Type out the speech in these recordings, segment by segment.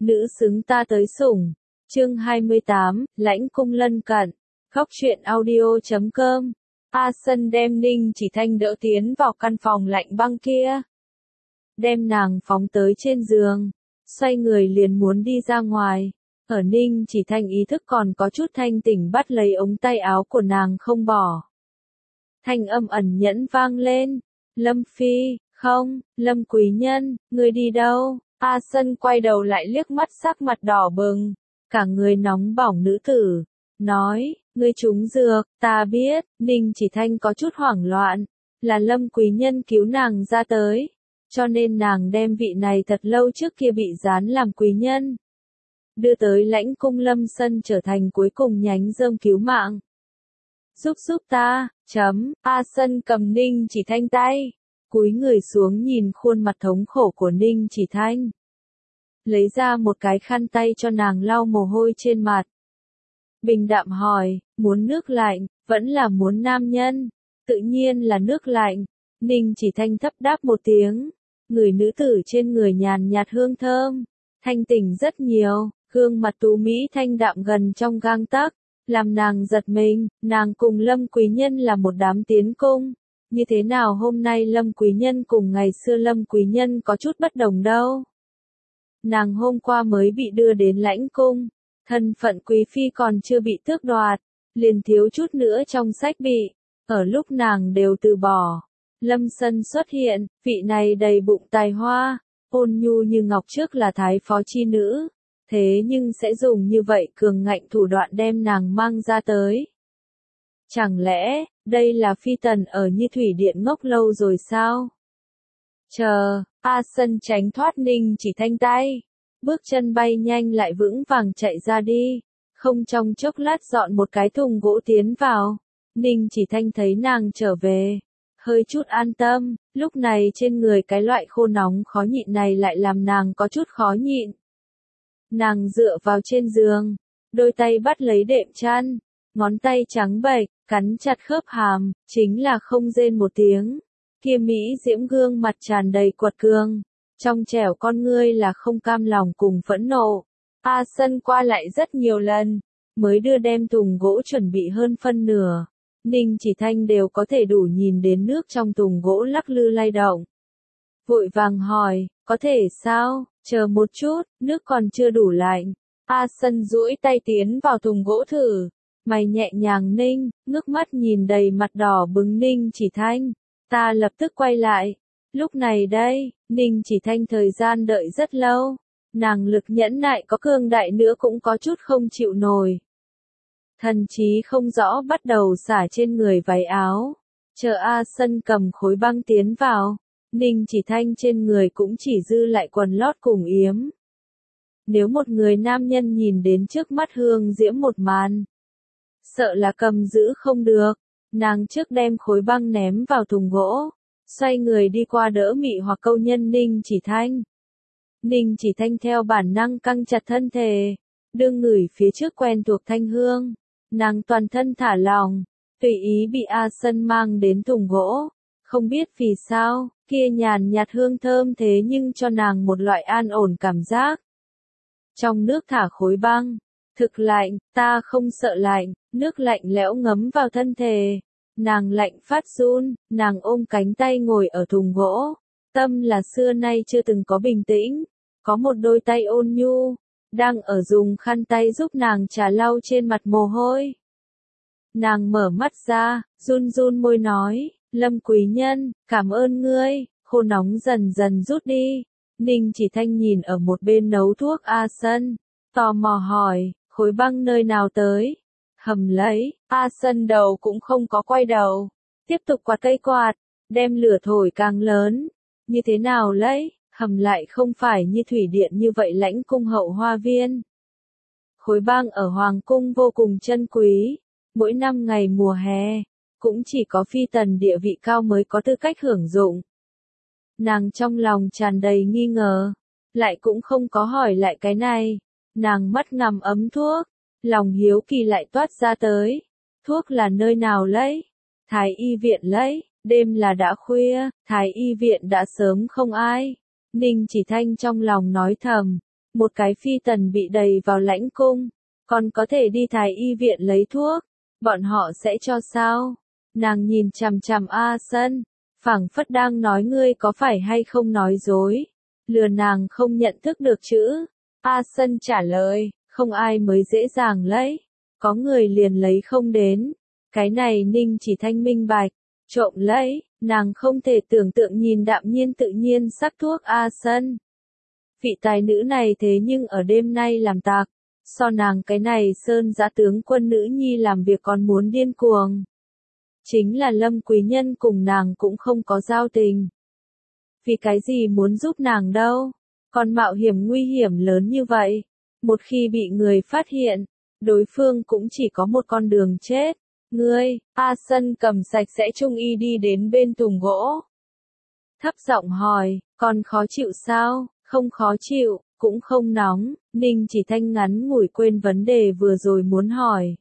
nữ xứng ta tới sủng. Chương 28, lãnh cung lân cận. Góc truyện audio.com. A Sân đem Ninh Chỉ Thanh đỡ tiến vào căn phòng lạnh băng kia. Đem nàng phóng tới trên giường. Xoay người liền muốn đi ra ngoài. Ở Ninh Chỉ Thanh ý thức còn có chút thanh tỉnh bắt lấy ống tay áo của nàng không bỏ. Thanh âm ẩn nhẫn vang lên. Lâm Phi, không, Lâm Quý Nhân, ngươi đi đâu? A Sân quay đầu lại liếc mắt sắc mặt đỏ bừng. Cả người nóng bỏng nữ tử. Nói, ngươi trúng dược, ta biết. Ninh Chỉ Thanh có chút hoảng loạn. Là Lâm Quý Nhân cứu nàng ra tới. Cho nên nàng đem vị này thật lâu trước kia bị gián làm quý nhân. Đưa tới lãnh cung Lâm Sân trở thành cuối cùng nhánh rơm cứu mạng. Giúp ta, A Sân cầm Ninh Chỉ Thanh tay. Cúi người xuống nhìn khuôn mặt thống khổ của Ninh Chỉ Thanh. Lấy ra một cái khăn tay cho nàng lau mồ hôi trên mặt. Bình đạm hỏi, muốn nước lạnh, vẫn là muốn nam nhân? Tự nhiên là nước lạnh. Ninh Chỉ Thanh thấp đáp một tiếng. Người nữ tử trên người nhàn nhạt hương thơm. Thanh tỉnh rất nhiều, gương mặt tú mỹ thanh đạm gần trong gang tấc. Làm nàng giật mình, nàng cùng Lâm Quý Nhân là một đám tiến cung. Như thế nào hôm nay Lâm Quý Nhân cùng ngày xưa Lâm Quý Nhân có chút bất đồng đâu. Nàng hôm qua mới bị đưa đến lãnh cung. Thân phận quý phi còn chưa bị tước đoạt. Liền thiếu chút nữa trong sách bị. Ở lúc nàng đều từ bỏ. Lâm Sân xuất hiện, vị này đầy bụng tài hoa. Ôn nhu như ngọc trước là thái phó chi nữ. Thế nhưng sẽ dùng như vậy cường ngạnh thủ đoạn đem nàng mang ra tới. Chẳng lẽ, đây là phi tần ở như thủy điện ngốc lâu rồi sao? Chờ, A Sân tránh thoát Ninh Chỉ Thanh tay. Bước chân bay nhanh lại vững vàng chạy ra đi. Không trong chốc lát dọn một cái thùng gỗ tiến vào. Ninh Chỉ Thanh thấy nàng trở về. Hơi chút an tâm, lúc này trên người cái loại khô nóng khó nhịn này lại làm nàng có chút khó nhịn. Nàng dựa vào trên giường, đôi tay bắt lấy đệm chăn, ngón tay trắng bệch, cắn chặt khớp hàm, chính là không rên một tiếng. Kia mỹ diễm gương mặt tràn đầy quật cường, trong trẻo con ngươi là không cam lòng cùng phẫn nộ. A Sân qua lại rất nhiều lần, mới đưa đem thùng gỗ chuẩn bị hơn phân nửa. Ninh Chỉ Thanh đều có thể đủ nhìn đến nước trong thùng gỗ lắc lư lay động. Vội vàng hỏi, có thể sao, chờ một chút, nước còn chưa đủ lạnh. A Sân duỗi tay tiến vào thùng gỗ thử, mày nhẹ nhàng ninh, ngước mắt nhìn đầy mặt đỏ bừng Ninh Chỉ Thanh. Ta lập tức quay lại. Lúc này đây, Ninh Chỉ Thanh thời gian đợi rất lâu. Nàng lực nhẫn nại có cường đại nữa cũng có chút không chịu nổi. Thần chí không rõ bắt đầu xả trên người váy áo. Chờ A Sân cầm khối băng tiến vào. Ninh Chỉ Thanh trên người cũng chỉ dư lại quần lót cùng yếm. Nếu một người nam nhân nhìn đến trước mắt hương diễm một màn, sợ là cầm giữ không được. Nàng trước đem khối băng ném vào thùng gỗ, xoay người đi qua đỡ mị hoặc câu nhân Ninh Chỉ Thanh. Ninh Chỉ Thanh theo bản năng căng chặt thân thể, đương ngửi phía trước quen thuộc thanh hương. Nàng toàn thân thả lỏng, tùy ý bị A Sân mang đến thùng gỗ. Không biết vì sao, kia nhàn nhạt hương thơm thế nhưng cho nàng một loại an ổn cảm giác. Trong nước thả khối băng, thực lạnh, ta không sợ lạnh, nước lạnh lẽo ngấm vào thân thể. Nàng lạnh phát run, nàng ôm cánh tay ngồi ở thùng gỗ. Tâm là xưa nay chưa từng có bình tĩnh, có một đôi tay ôn nhu, đang ở dùng khăn tay giúp nàng trà lau trên mặt mồ hôi. Nàng mở mắt ra, run run môi nói, Lâm Quý Nhân, cảm ơn ngươi, khô nóng dần dần rút đi. Ninh Chỉ Thanh nhìn ở một bên nấu thuốc A Sân, tò mò hỏi, khối băng nơi nào tới? Hầm lấy, A Sân đầu cũng không có quay đầu, tiếp tục quạt cây quạt, đem lửa thổi càng lớn. Như thế nào lấy, hầm lại không phải như thủy điện như vậy lãnh cung hậu hoa viên. Khối băng ở Hoàng cung vô cùng chân quý, mỗi năm ngày mùa hè, cũng chỉ có phi tần địa vị cao mới có tư cách hưởng dụng. Nàng trong lòng tràn đầy nghi ngờ, lại cũng không có hỏi lại cái này. Nàng mắt ngắm ấm thuốc, lòng hiếu kỳ lại toát ra tới. Thuốc là nơi nào lấy? Thái y viện lấy, đêm là đã khuya, thái y viện đã sớm không ai. Ninh Chỉ Thanh trong lòng nói thầm, một cái phi tần bị đày vào lãnh cung, còn có thể đi thái y viện lấy thuốc, bọn họ sẽ cho sao? Nàng nhìn chằm chằm A Sân, phảng phất đang nói ngươi có phải hay không nói dối, lừa nàng không nhận thức được chữ. A Sân trả lời, không ai mới dễ dàng lấy, có người liền lấy không đến. Cái này Ninh Chỉ Thanh minh bạch, trộm lấy, nàng không thể tưởng tượng nhìn đạm nhiên tự nhiên sắc thuốc A Sân. Vị tài nữ này thế nhưng ở đêm nay làm tạc, so nàng cái này sơn giã tướng quân nữ nhi làm việc còn muốn điên cuồng. Chính là Lâm Quý Nhân cùng nàng cũng không có giao tình. Vì cái gì muốn giúp nàng đâu, còn mạo hiểm nguy hiểm lớn như vậy. Một khi bị người phát hiện, đối phương cũng chỉ có một con đường chết. Ngươi, A Sân cầm sạch sẽ trung y đi đến bên thùng gỗ. Thấp giọng hỏi, còn khó chịu sao? Không khó chịu, cũng không nóng. Ninh Chỉ Thanh ngắn ngủi quên vấn đề vừa rồi muốn hỏi.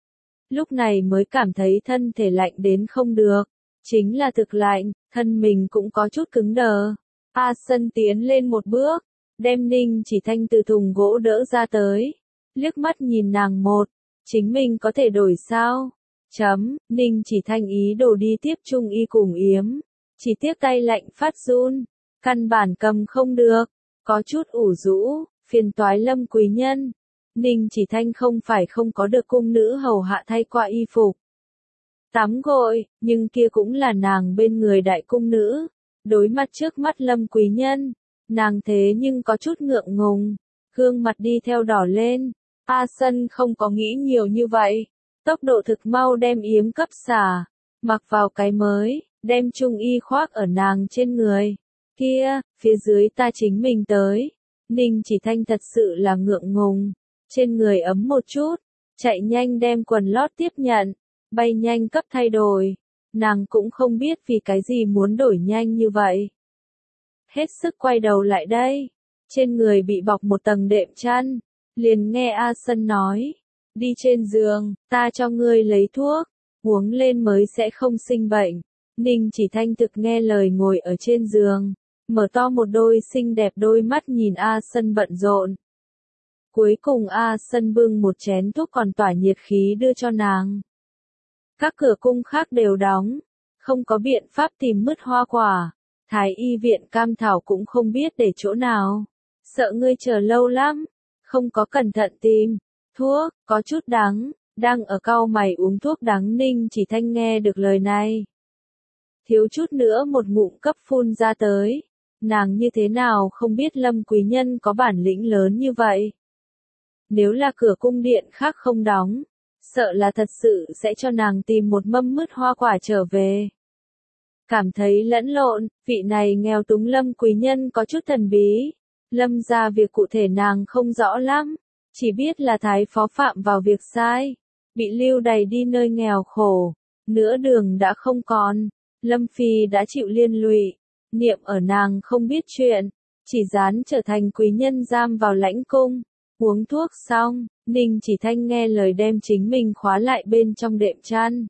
Lúc này mới cảm thấy thân thể lạnh đến không được. Chính là thực lạnh, thân mình cũng có chút cứng đờ. A Sân tiến lên một bước, đem Ninh Chỉ Thanh từ thùng gỗ đỡ ra tới. Liếc mắt nhìn nàng một, chính mình có thể đổi sao? Ninh Chỉ Thanh ý đồ đi tiếp trung y cùng yếm. Chỉ tiếc tay lạnh phát run, căn bản cầm không được, có chút ủ rũ, phiền toái Lâm Quý Nhân. Ninh Chỉ Thanh không phải không có được cung nữ hầu hạ thay qua y phục. Tắm gội, nhưng kia cũng là nàng bên người đại cung nữ. Đối mặt trước mắt Lâm Quý Nhân, nàng thế nhưng có chút ngượng ngùng, gương mặt đi theo đỏ lên. A Sân không có nghĩ nhiều như vậy, tốc độ thực mau đem yếm cấp xả, mặc vào cái mới, đem trung y khoác ở nàng trên người. Kia, phía dưới ta chính mình tới. Ninh Chỉ Thanh thật sự là ngượng ngùng, trên người ấm một chút, chạy nhanh đem quần lót tiếp nhận, bay nhanh cấp thay đổi. Nàng cũng không biết vì cái gì muốn đổi nhanh như vậy. Hết sức quay đầu lại đây, trên người bị bọc một tầng đệm chăn, liền nghe A Sân nói, đi trên giường, ta cho ngươi lấy thuốc, uống lên mới sẽ không sinh bệnh. Ninh Chỉ Thanh thực nghe lời ngồi ở trên giường, mở to một đôi xinh đẹp đôi mắt nhìn A Sân bận rộn. Cuối cùng A Sân bưng một chén thuốc còn tỏa nhiệt khí đưa cho nàng. Các cửa cung khác đều đóng, không có biện pháp tìm mứt hoa quả. Thái y viện Cam Thảo cũng không biết để chỗ nào. Sợ ngươi chờ lâu lắm, không có cẩn thận tìm. Thuốc, có chút đắng, đang ở cau mày uống thuốc đắng. Ninh Chỉ Thanh nghe được lời này, thiếu chút nữa một ngụm cấp phun ra tới. Nàng như thế nào không biết Lâm Quý Nhân có bản lĩnh lớn như vậy. Nếu là cửa cung điện khác không đóng, sợ là thật sự sẽ cho nàng tìm một mâm mứt hoa quả trở về. Cảm thấy lẫn lộn, vị này nghèo túng Lâm Quý Nhân có chút thần bí. Lâm ra việc cụ thể nàng không rõ lắm, chỉ biết là thái phó phạm vào việc sai, bị lưu đày đi nơi nghèo khổ, nửa đường đã không còn. Lâm Phi đã chịu liên lụy, niệm ở nàng không biết chuyện, chỉ dán trở thành quý nhân giam vào lãnh cung. Uống thuốc xong, Ninh Chỉ Thanh nghe lời đem chính mình khóa lại bên trong đệm chăn.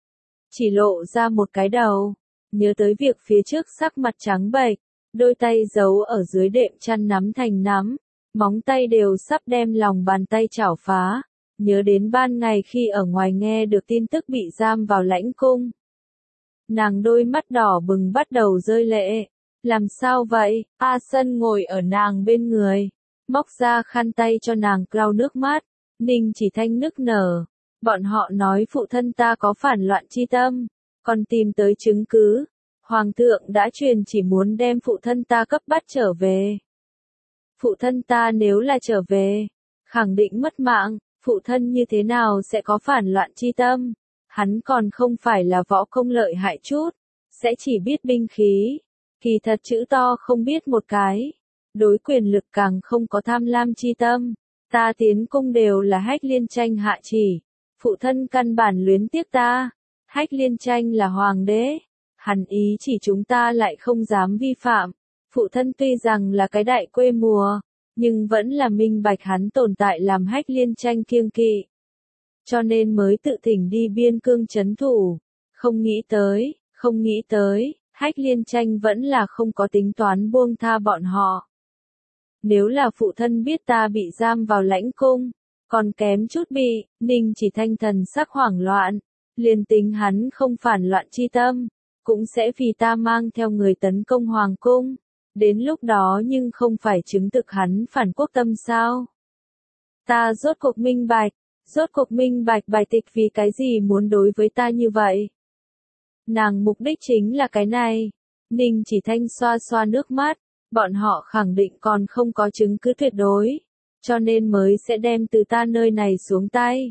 Chỉ lộ ra một cái đầu, nhớ tới việc phía trước sắc mặt trắng bệch, đôi tay giấu ở dưới đệm chăn nắm thành nắm, móng tay đều sắp đem lòng bàn tay chảo phá. Nhớ đến ban ngày khi ở ngoài nghe được tin tức bị giam vào lãnh cung. Nàng đôi mắt đỏ bừng bắt đầu rơi lệ. Làm sao vậy? A Sân ngồi ở nàng bên người, móc ra khăn tay cho nàng lau nước mắt. Ninh Chỉ Thanh nức nở. Bọn họ nói phụ thân ta có phản loạn chi tâm, còn tìm tới chứng cứ. Hoàng thượng đã truyền chỉ muốn đem phụ thân ta cấp bắt trở về. Phụ thân ta nếu là trở về, khẳng định mất mạng. Phụ thân như thế nào sẽ có phản loạn chi tâm? Hắn còn không phải là võ công lợi hại chút, sẽ chỉ biết binh khí. Kỳ thật chữ to không biết một cái. Đối quyền lực càng không có tham lam chi tâm. Ta tiến cung đều là Hách Liên Tranh hạ chỉ. Phụ thân căn bản luyến tiếc ta. Hách Liên Tranh là hoàng đế. Hắn ý chỉ chúng ta lại không dám vi phạm. Phụ thân tuy rằng là cái đại quê mùa, nhưng vẫn là minh bạch hắn tồn tại làm Hách Liên Tranh kiêng kỵ. Cho nên mới tự thỉnh đi biên cương trấn thủ. Không nghĩ tới, Hách Liên Tranh vẫn là không có tính toán buông tha bọn họ. Nếu là phụ thân biết ta bị giam vào lãnh cung, còn kém chút bị, Ninh Chỉ Thanh thần sắc hoảng loạn, liền tính hắn không phản loạn chi tâm, cũng sẽ vì ta mang theo người tấn công hoàng cung, đến lúc đó nhưng không phải chứng thực hắn phản quốc tâm sao? Ta rốt cuộc minh bạch Bài Tịch vì cái gì muốn đối với ta như vậy. Nàng mục đích chính là cái này. Ninh Chỉ Thanh xoa xoa nước mắt, bọn họ khẳng định còn không có chứng cứ tuyệt đối, cho nên mới sẽ đem từ ta nơi này xuống tay.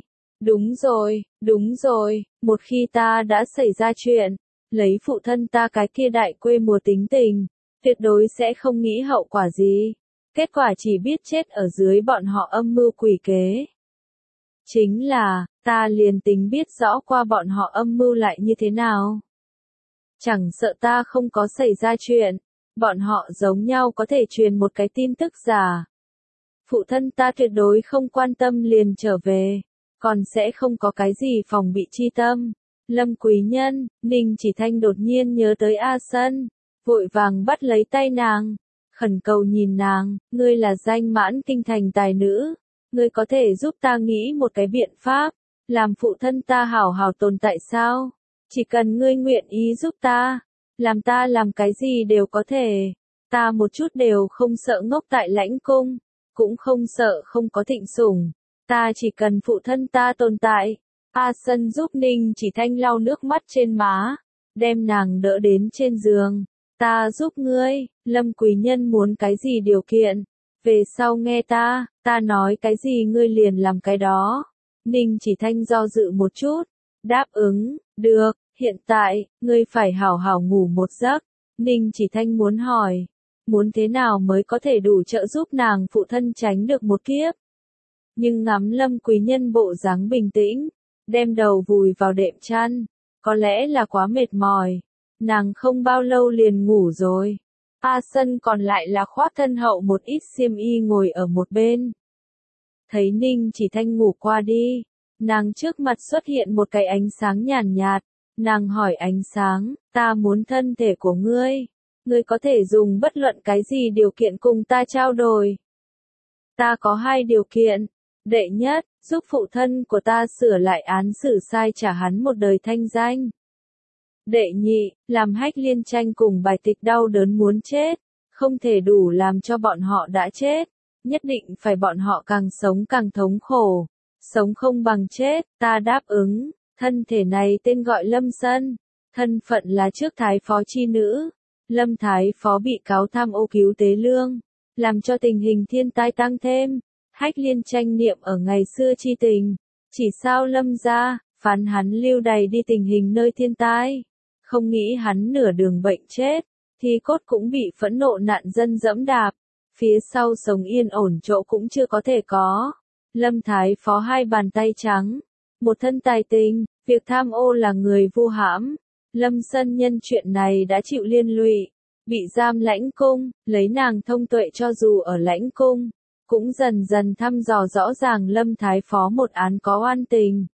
Đúng rồi, một khi ta đã xảy ra chuyện, lấy phụ thân ta cái kia đại quê mùa tính tình, tuyệt đối sẽ không nghĩ hậu quả gì. Kết quả chỉ biết chết ở dưới bọn họ âm mưu quỷ kế. Chính là, ta liền tính biết rõ qua bọn họ âm mưu lại như thế nào. Chẳng sợ ta không có xảy ra chuyện, bọn họ giống nhau có thể truyền một cái tin tức giả. Phụ thân ta tuyệt đối không quan tâm liền trở về, còn sẽ không có cái gì phòng bị chi tâm. Lâm quý nhân, Ninh Chỉ Thanh đột nhiên nhớ tới A Sân, vội vàng bắt lấy tay nàng, khẩn cầu nhìn nàng, ngươi là danh mãn kinh thành tài nữ, ngươi có thể giúp ta nghĩ một cái biện pháp, làm phụ thân ta hảo hảo tồn tại sao? Chỉ cần ngươi nguyện ý giúp ta làm cái gì đều có thể, ta một chút đều không sợ ngốc tại lãnh cung, cũng không sợ không có thịnh sủng, ta chỉ cần phụ thân ta tồn tại. A Sân giúp Ninh Chỉ Thanh lau nước mắt trên má, đem nàng đỡ đến trên giường. Ta giúp ngươi, Lâm quý nhân muốn cái gì điều kiện, về sau nghe ta nói cái gì ngươi liền làm cái đó. Ninh Chỉ Thanh do dự một chút, đáp ứng, được, hiện tại, ngươi phải hảo hảo ngủ một giấc. Ninh Chỉ Thanh muốn hỏi, muốn thế nào mới có thể đủ trợ giúp nàng phụ thân tránh được một kiếp. Nhưng ngắm Lâm quý nhân bộ dáng bình tĩnh, đem đầu vùi vào đệm chăn, có lẽ là quá mệt mỏi, nàng không bao lâu liền ngủ rồi. A Sân còn lại là khoác thân hậu một ít xiêm y ngồi ở một bên. Thấy Ninh Chỉ Thanh ngủ qua đi, nàng trước mặt xuất hiện một cái ánh sáng nhàn nhạt, nàng hỏi ánh sáng, ta muốn thân thể của ngươi có thể dùng bất luận cái gì điều kiện cùng ta trao đổi. Ta có 2 điều kiện, đệ nhất, giúp phụ thân của ta sửa lại án xử sai trả hắn một đời thanh danh. Đệ nhị, làm Hách Liên Tranh cùng Bài Tịch đau đớn muốn chết, không thể đủ làm cho bọn họ đã chết, nhất định phải bọn họ càng sống càng thống khổ, sống không bằng chết, ta đáp ứng. Thân thể này tên gọi Lâm Sân, thân phận là trước thái phó chi nữ. Lâm thái phó bị cáo tham ô cứu tế lương, làm cho tình hình thiên tai tăng thêm. Hách Liên Tranh niệm ở ngày xưa chi tình, chỉ sao Lâm gia phán hắn lưu đày đi tình hình nơi thiên tai, không nghĩ hắn nửa đường bệnh chết, thì cốt cũng bị phẫn nộ nạn dân dẫm đạp, phía sau sống yên ổn chỗ cũng chưa có thể có. Lâm thái phó 2 bàn tay trắng, một thân tài tình, việc tham ô là người vu hãm. Lâm Sân nhân chuyện này đã chịu liên lụy, bị giam lãnh cung, lấy nàng thông tuệ cho dù ở lãnh cung, cũng dần dần thăm dò rõ ràng Lâm thái phó một án có oan tình.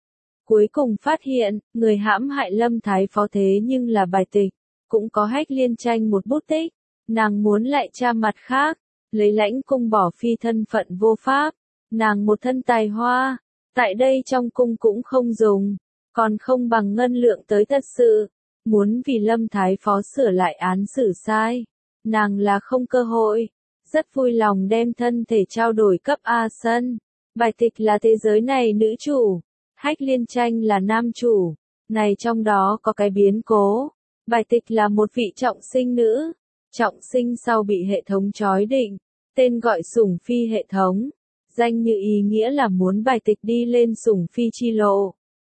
Cuối cùng phát hiện, người hãm hại Lâm thái phó thế nhưng là Bài Tịch, cũng có Hách Liên Tranh một bút tích, nàng muốn lại tra mặt khác, lấy lãnh cung bỏ phi thân phận vô pháp, nàng một thân tài hoa, tại đây trong cung cũng không dùng, còn không bằng ngân lượng tới thật sự, muốn vì Lâm thái phó sửa lại án xử sai, nàng là không cơ hội, rất vui lòng đem thân thể trao đổi cấp A Sân. Bài Tịch là thế giới này nữ chủ, Hách Liên Tranh là nam chủ, này trong đó có cái biến cố. Bài Tịch là một vị trọng sinh nữ, trọng sinh sau bị hệ thống trói định, tên gọi sủng phi hệ thống, danh như ý nghĩa là muốn Bài Tịch đi lên sủng phi chi lộ.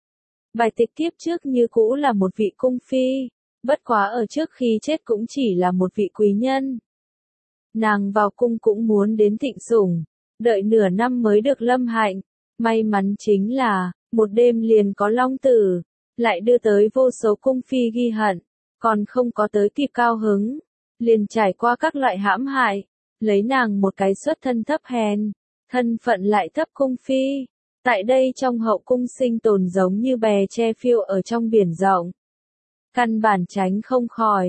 Bài Tịch kiếp trước như cũ là một vị cung phi, bất quá ở trước khi chết cũng chỉ là một vị quý nhân. Nàng vào cung cũng muốn đến thịnh sủng, đợi nửa năm mới được lâm hạnh, may mắn chính là, một đêm liền có long tử, lại đưa tới vô số cung phi ghi hận, còn không có tới kịp cao hứng, liền trải qua các loại hãm hại, lấy nàng một cái xuất thân thấp hèn, thân phận lại thấp cung phi, tại đây trong hậu cung sinh tồn giống như bè che phiêu ở trong biển rộng. Căn bản tránh không khỏi,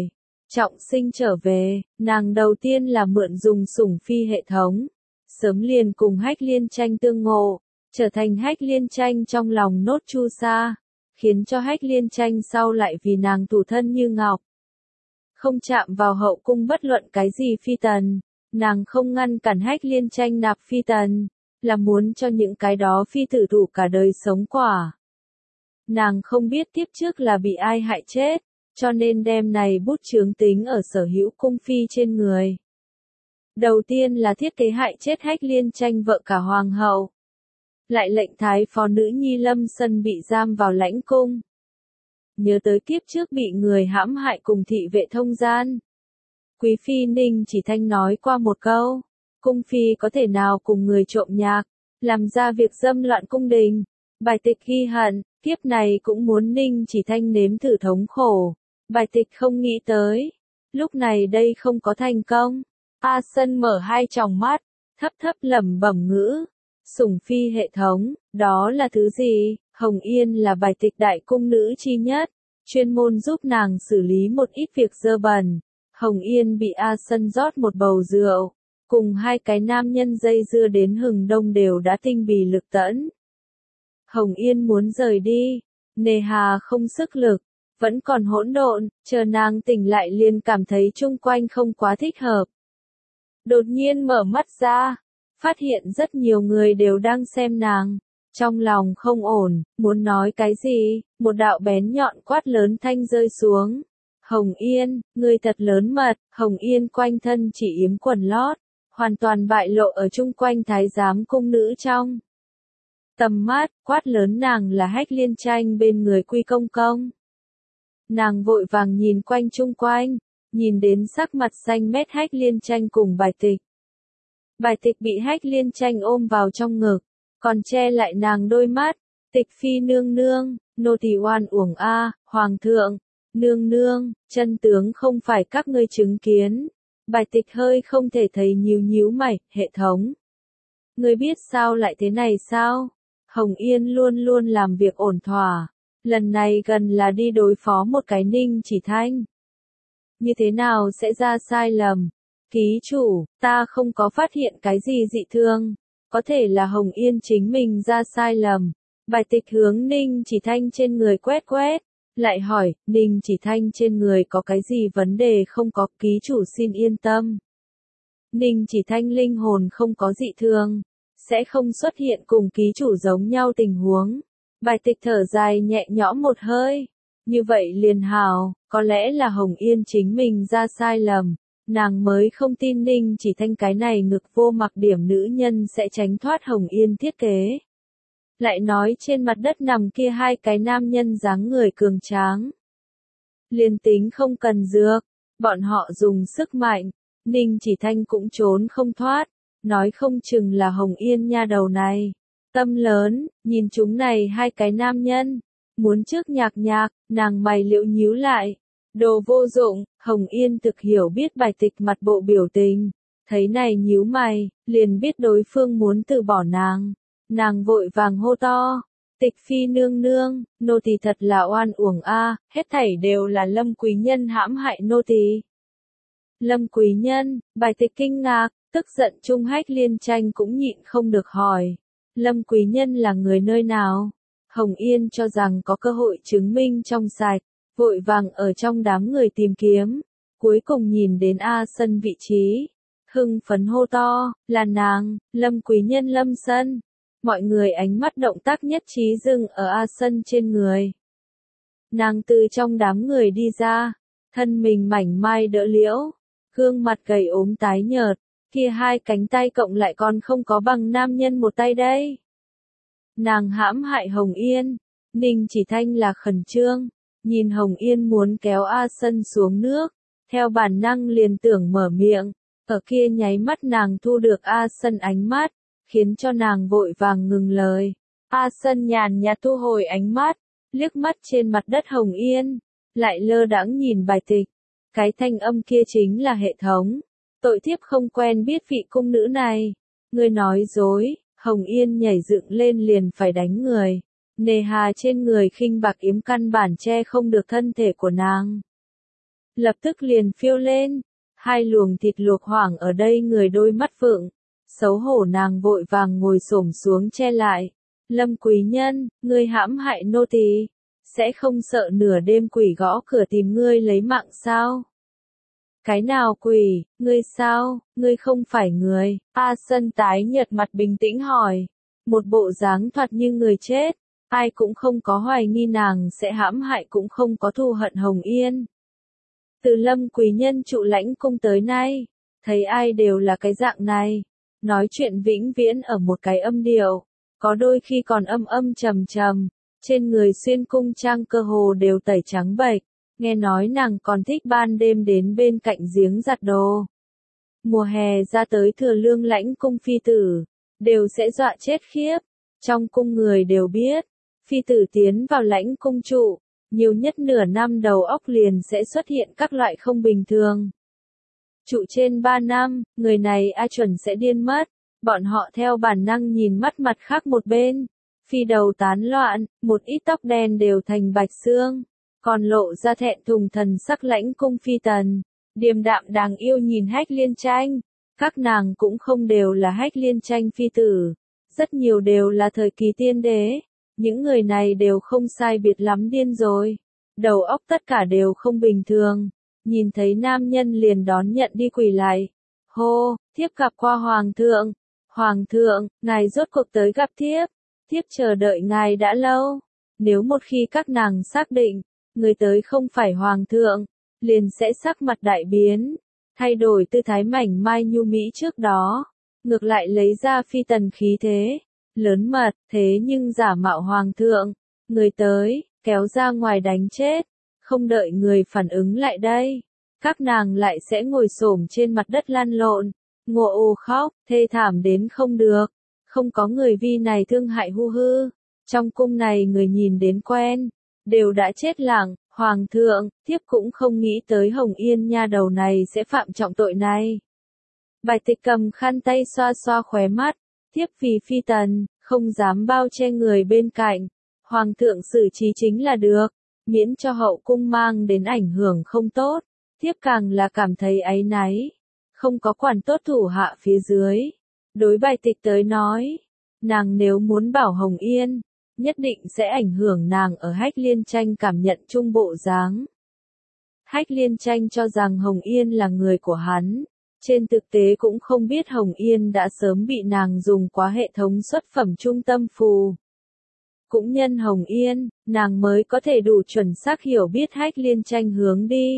Trọng sinh trở về, nàng đầu tiên là mượn dùng sủng phi hệ thống. Sớm liền cùng Hách Liên Tranh tương ngộ, trở thành Hách Liên Tranh trong lòng nốt chu sa, khiến cho Hách Liên Tranh sau lại vì nàng thủ thân như ngọc. Không chạm vào hậu cung bất luận cái gì phi tần, nàng không ngăn cản Hách Liên Tranh nạp phi tần, là muốn cho những cái đó phi tử thủ cả đời sống quả. Nàng không biết tiếp trước là bị ai hại chết, cho nên đem này bút chướng tính ở sở hữu cung phi trên người. Đầu tiên là thiết kế hại chết Hách Liên Tranh vợ cả hoàng hậu. Lại lệnh thái phó nữ nhi Lâm Sân bị giam vào lãnh cung. Nhớ tới kiếp trước bị người hãm hại cùng thị vệ thông gian. Quý phi Ninh Chỉ Thanh nói qua một câu, cung phi có thể nào cùng người trộm nhạc, làm ra việc dâm loạn cung đình. Bài tịch ghi hận, kiếp này cũng muốn Ninh Chỉ Thanh nếm thử thống khổ. Bài tịch không nghĩ tới, lúc này đây không có thành công. A Sân mở hai tròng mắt, thấp thấp lẩm bẩm ngữ. Sủng phi hệ thống, đó là thứ gì? Hồng Yên là bài tịch đại cung nữ chi nhất, chuyên môn giúp nàng xử lý một ít việc dơ bẩn. Hồng Yên bị A Sân rót một bầu rượu, cùng hai cái nam nhân dây dưa đến hừng đông đều đã tinh bì lực tẫn. Hồng Yên muốn rời đi, nề hà không sức lực, vẫn còn hỗn độn, chờ nàng tỉnh lại liền cảm thấy chung quanh không quá thích hợp. Đột nhiên mở mắt ra, phát hiện rất nhiều người đều đang xem nàng, trong lòng không ổn, muốn nói cái gì, một đạo bén nhọn quát lớn thanh rơi xuống. Hồng Yên, ngươi thật lớn mật. Hồng Yên quanh thân chỉ yếm quần lót, hoàn toàn bại lộ ở chung quanh thái giám cung nữ trong. Tầm mắt, quát lớn nàng là Hách Liên Tranh bên người Quy Công Công. Nàng vội vàng nhìn quanh chung quanh, nhìn đến sắc mặt xanh mét Hách Liên Tranh cùng bài tịch. Bài tịch bị Hách Liên Tranh ôm vào trong ngực, còn che lại nàng đôi mắt. Tịch phi nương nương, nô tỳ oan uổng a, hoàng thượng, nương nương, chân tướng không phải các ngươi chứng kiến. Bài tịch hơi không thể thấy nhíu mày, hệ thống. Ngươi biết sao lại thế này sao? Hồng Yên luôn luôn làm việc ổn thỏa, lần này gần là đi đối phó một cái Ninh Chỉ Thanh. Như thế nào sẽ ra sai lầm? Ký chủ, ta không có phát hiện cái gì dị thường, có thể là Hồng Yên chính mình ra sai lầm. Bài tịch hướng Ninh Chỉ Thanh trên người quét, lại hỏi, Ninh Chỉ Thanh trên người có cái gì vấn đề không? Có, ký chủ xin yên tâm. Ninh Chỉ Thanh linh hồn không có dị thường, sẽ không xuất hiện cùng ký chủ giống nhau tình huống. Bài tịch thở dài nhẹ nhõm một hơi, như vậy liền hào, có lẽ là Hồng Yên chính mình ra sai lầm, nàng mới không tin Ninh Chỉ Thanh cái này ngực vô mặc điểm nữ nhân sẽ tránh thoát Hồng Yên thiết kế. Lại nói trên mặt đất nằm kia hai cái nam nhân dáng người cường tráng. Liên tính không cần dược, bọn họ dùng sức mạnh, Ninh Chỉ Thanh cũng trốn không thoát, nói không chừng là Hồng Yên nha đầu này. Tâm lớn, nhìn chúng này hai cái nam nhân, muốn trước nhạc, nàng mày liễu nhíu lại. Đồ vô dụng, Hồng Yên thực hiểu biết bài tịch mặt bộ biểu tình, thấy này nhíu mày, liền biết đối phương muốn từ bỏ nàng. Nàng vội vàng hô to, tịch phi nương nương, nô tỳ thật là oan uổng a, hết thảy đều là Lâm quý nhân hãm hại nô tỳ. Lâm quý nhân, bài tịch kinh ngạc, tức giận chung Hách Liên Tranh cũng nhịn không được hỏi, Lâm quý nhân là người nơi nào? Hồng Yên cho rằng có cơ hội chứng minh trong sạch, vội vàng ở trong đám người tìm kiếm, cuối cùng nhìn đến A Sân vị trí, hưng phấn hô to, là nàng, Lâm quý nhân Lâm Sân. Mọi người ánh mắt động tác nhất trí dừng ở A Sân trên người. Nàng từ trong đám người đi ra, thân mình mảnh mai đỡ liễu, gương mặt gầy ốm tái nhợt, kia hai cánh tay cộng lại còn không có bằng nam nhân một tay đây. Nàng hãm hại Hồng Yên, Ninh Chỉ Thanh là khẩn trương, nhìn Hồng Yên muốn kéo A Sân xuống nước, theo bản năng liền tưởng mở miệng, ở kia nháy mắt nàng thu được A Sân ánh mắt, khiến cho nàng vội vàng ngừng lời. A Sân nhàn nhạt thu hồi ánh mắt, liếc mắt trên mặt đất Hồng Yên, lại lơ đãng nhìn bài tịch. Cái thanh âm kia chính là hệ thống. Tội thiếp không quen biết vị cung nữ này. Ngươi nói dối. Hồng Yên nhảy dựng lên liền phải đánh người. Nề hà trên người khinh bạc yếm căn bản che không được thân thể của nàng. lập tức liền phiêu lên. Hai luồng thịt luộc hoảng ở đây người đôi mắt phượng. Xấu hổ nàng vội vàng ngồi xổm xuống che lại. Lâm quý nhân, ngươi hãm hại nô tỳ, sẽ không sợ nửa đêm quỷ gõ cửa tìm ngươi lấy mạng sao? Cái nào quỷ, ngươi sao, ngươi không phải người? A Sân tái nhợt mặt bình tĩnh hỏi. Một bộ dáng thoạt như người chết, ai cũng không có hoài nghi nàng sẽ hãm hại cũng không có thù hận Hồng Yên. Từ Lâm quý nhân trụ lãnh cung tới nay, thấy ai đều là cái dạng này, nói chuyện vĩnh viễn ở một cái âm điệu, có đôi khi còn âm âm trầm trầm, trên người xuyên cung trang cơ hồ đều tẩy trắng bệch, nghe nói nàng còn thích ban đêm đến bên cạnh giếng giặt đồ. Mùa hè ra tới Thừa Lương lãnh cung phi tử, đều sẽ dọa chết khiếp, trong cung người đều biết, phi tử tiến vào lãnh cung trụ, nhiều nhất nửa năm đầu óc liền sẽ xuất hiện các loại không bình thường. Trụ trên 3 năm, người này ai chuẩn sẽ điên mất, bọn họ theo bản năng nhìn mắt mặt khác một bên, phi đầu tán loạn, một ít tóc đen đều thành bạch xương, còn lộ ra thẹn thùng thần sắc lãnh cung phi tần, điềm đạm đáng yêu nhìn Hách Liên Tranh, các nàng cũng không đều là Hách Liên Tranh phi tử, rất nhiều đều là thời kỳ tiên đế, những người này đều không sai biệt lắm điên rồi, đầu óc tất cả đều không bình thường. Nhìn thấy nam nhân liền đón nhận đi quỳ lại. Hô, thiếp gặp qua hoàng thượng. Hoàng thượng, ngài rốt cuộc tới gặp thiếp. Thiếp chờ đợi ngài đã lâu. Nếu một khi các nàng xác định, người tới không phải hoàng thượng, liền sẽ sắc mặt đại biến, thay đổi tư thái mảnh mai nhu mỹ trước đó. Ngược lại lấy ra phi tần khí thế, lớn mật, thế nhưng giả mạo hoàng thượng. Người tới, kéo ra ngoài đánh chết. Không đợi người phản ứng lại đây, các nàng lại sẽ ngồi xổm trên mặt đất lăn lộn, ngộ ồ khóc, thê thảm đến không được, không có người vi này thương hại hu hư, trong cung này người nhìn đến quen, đều đã chết lặng, hoàng thượng, thiếp cũng không nghĩ tới Hồng Yên nha đầu này sẽ phạm trọng tội này. Bạch Tịch cầm khăn tay xoa xoa khóe mắt, thiếp vì phi tần, không dám bao che người bên cạnh, hoàng thượng xử trí chính là được. Miễn cho hậu cung mang đến ảnh hưởng không tốt, thiếp càng là cảm thấy áy náy, không có quản tốt thủ hạ phía dưới. Đối Bạch Tịch tới nói, nàng nếu muốn bảo Hồng Yên, nhất định sẽ ảnh hưởng nàng ở Hách Liên Tranh cảm nhận chung bộ dáng. Hách Liên Tranh cho rằng Hồng Yên là người của hắn, trên thực tế cũng không biết Hồng Yên đã sớm bị nàng dùng quá hệ thống xuất phẩm trung tâm phù. Cũng nhân Hồng Yên, nàng mới có thể đủ chuẩn xác hiểu biết Hách Liên Tranh hướng đi.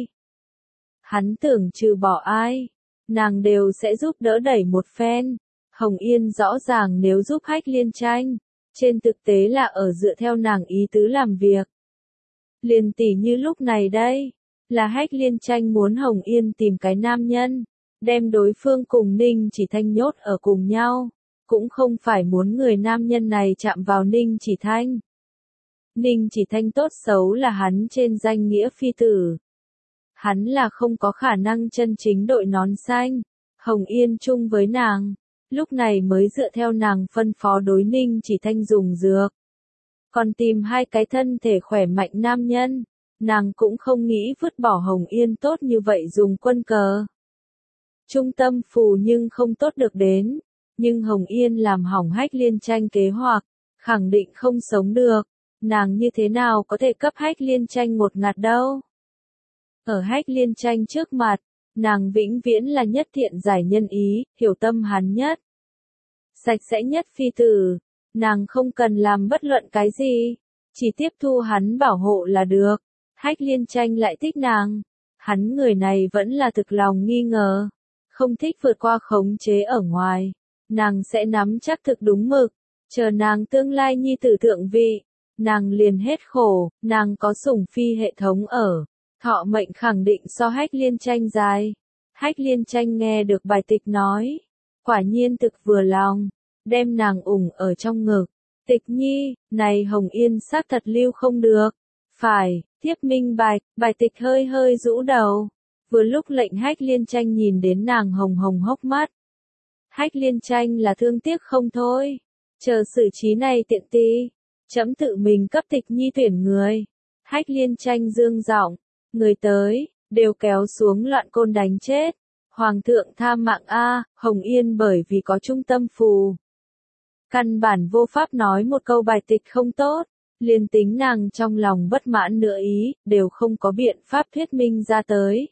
Hắn tưởng trừ bỏ ai, nàng đều sẽ giúp đỡ đẩy một phen. Hồng Yên rõ ràng nếu giúp Hách Liên Tranh, trên thực tế là ở dựa theo nàng ý tứ làm việc. Liền tỉ như lúc này đây, là Hách Liên Tranh muốn Hồng Yên tìm cái nam nhân, đem đối phương cùng Ninh Chỉ Thanh nhốt ở cùng nhau. Cũng không phải muốn người nam nhân này chạm vào Ninh Chỉ Thanh. Ninh Chỉ Thanh tốt xấu là hắn trên danh nghĩa phi tử. Hắn là không có khả năng chân chính đội nón xanh. Hồng Yên chung với nàng, lúc này mới dựa theo nàng phân phó đối Ninh Chỉ Thanh dùng dược. Còn tìm hai cái thân thể khỏe mạnh nam nhân, nàng cũng không nghĩ vứt bỏ Hồng Yên tốt như vậy dùng quân cờ. Trung tâm phù nhưng không tốt được đến. Nhưng Hồng Yên làm hỏng Hách Liên Tranh kế hoạch, khẳng định không sống được, nàng như thế nào có thể cấp Hách Liên Tranh một ngạt đâu. Ở Hách Liên Tranh trước mặt, nàng vĩnh viễn là nhất thiện giải nhân ý, hiểu tâm hắn nhất. Sạch sẽ nhất phi tử, nàng không cần làm bất luận cái gì, chỉ tiếp thu hắn bảo hộ là được. Hách Liên Tranh lại thích nàng, hắn người này vẫn là thực lòng nghi ngờ, không thích vượt qua khống chế ở ngoài. Nàng sẽ nắm chắc thực đúng mực, chờ nàng tương lai nhi tử thượng vị, nàng liền hết khổ, nàng có sủng phi hệ thống ở, thọ mệnh khẳng định so Hách Liên Tranh dài. Hách Liên Tranh nghe được Bài Tịch nói, quả nhiên thực vừa lòng, đem nàng ủng ở trong ngực. Tịch nhi, này Hồng Yên xác thật lưu không được. Phải, thiếp minh bạch, Bài Tịch hơi hơi rũ đầu. Vừa lúc lệnh Hách Liên Tranh nhìn đến nàng hồng hồng hốc mắt. Hách Liên Tranh là thương tiếc không thôi. Chờ xử trí này tiện tí. Chấm tự mình cấp Tịch nhi tuyển người. Hách Liên Tranh dương giọng. Người tới, đều kéo xuống loạn côn đánh chết. Hoàng thượng tha mạng a, Hồng Yên bởi vì có trung tâm phù. Căn bản vô pháp nói một câu bài tịch không tốt, liền tính nàng trong lòng bất mãn nữa ý, đều không có biện pháp thuyết minh ra tới.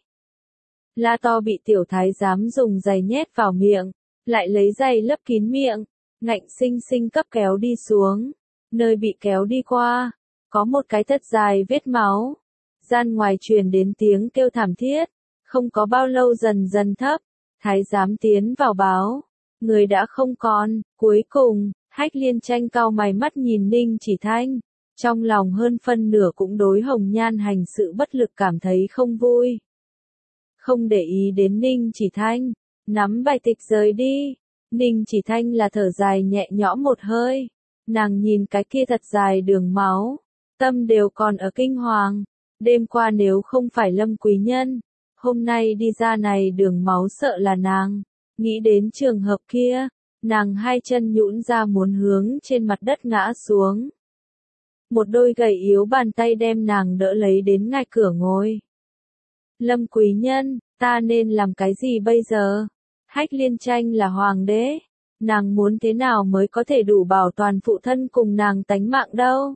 La To bị tiểu thái giám dùng giày nhét vào miệng, lại lấy giày lấp kín miệng, ngạnh sinh sinh cấp kéo đi xuống. Nơi bị kéo đi qua, có một cái thật dài vết máu. Gian ngoài truyền đến tiếng kêu thảm thiết, không có bao lâu dần dần thấp, thái giám tiến vào báo. Người đã không còn, cuối cùng, Hách Liên Tranh cau mày mắt nhìn Ninh Chỉ Thanh. Trong lòng hơn phân nửa cũng đối Hồng Nhan hành sự bất lực cảm thấy không vui. Không để ý đến Ninh Chỉ Thanh, nắm bài tịch rời đi. Ninh Chỉ Thanh là thở dài nhẹ nhõm một hơi. Nàng nhìn cái kia thật dài đường máu, tâm đều còn ở kinh hoàng. Đêm qua nếu không phải Lâm Quý Nhân, hôm nay đi ra này đường máu sợ là nàng. Nghĩ đến trường hợp kia, nàng hai chân nhũn ra muốn hướng trên mặt đất ngã xuống. Một đôi gầy yếu bàn tay đem nàng đỡ lấy đến ngay cửa ngồi. Lâm Quý Nhân, ta nên làm cái gì bây giờ? Hách Liên Tranh là hoàng đế, nàng muốn thế nào mới có thể đủ bảo toàn phụ thân cùng nàng tánh mạng đâu?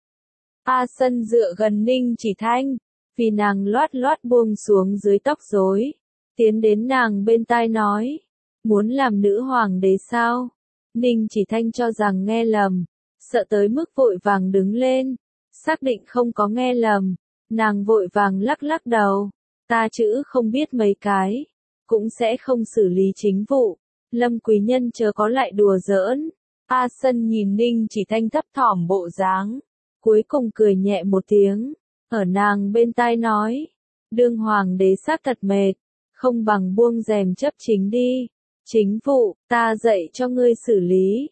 A Sân dựa gần Ninh Chỉ Thanh, vì nàng loát loát buông xuống dưới tóc rối, tiến đến nàng bên tai nói, muốn làm nữ hoàng đế sao? Ninh Chỉ Thanh cho rằng nghe lầm, sợ tới mức vội vàng đứng lên, xác định không có nghe lầm, nàng vội vàng lắc lắc đầu, ta chữ không biết mấy cái, cũng sẽ không xử lý chính vụ, Lâm Quý Nhân chớ có lại đùa giỡn. A Sân nhìn Ninh Chỉ Thanh thấp thỏm bộ dáng, cuối cùng cười nhẹ một tiếng, ở nàng bên tai nói, đương hoàng đế xác thật mệt, không bằng buông rèm chấp chính đi, chính vụ, ta dạy cho ngươi xử lý.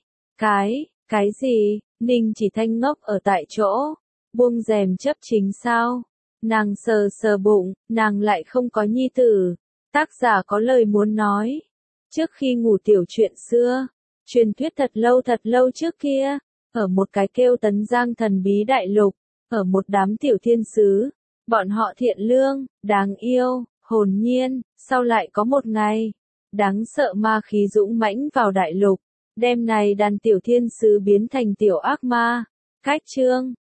Cái gì? Ninh Chỉ Thanh ngốc ở tại chỗ, buông rèm chấp chính sao? Nàng sờ sờ bụng, nàng lại không có nhi tử. Tác giả có lời muốn nói. Trước khi ngủ tiểu chuyện xưa, truyền thuyết thật lâu trước kia, ở một cái kêu Tấn Giang thần bí đại lục, ở một đám tiểu thiên sứ, bọn họ thiện lương, đáng yêu, hồn nhiên, sau lại có một ngày, đáng sợ ma khí dũng mãnh vào đại lục, đem này đàn tiểu thiên sứ biến thành tiểu ác ma. Cách chương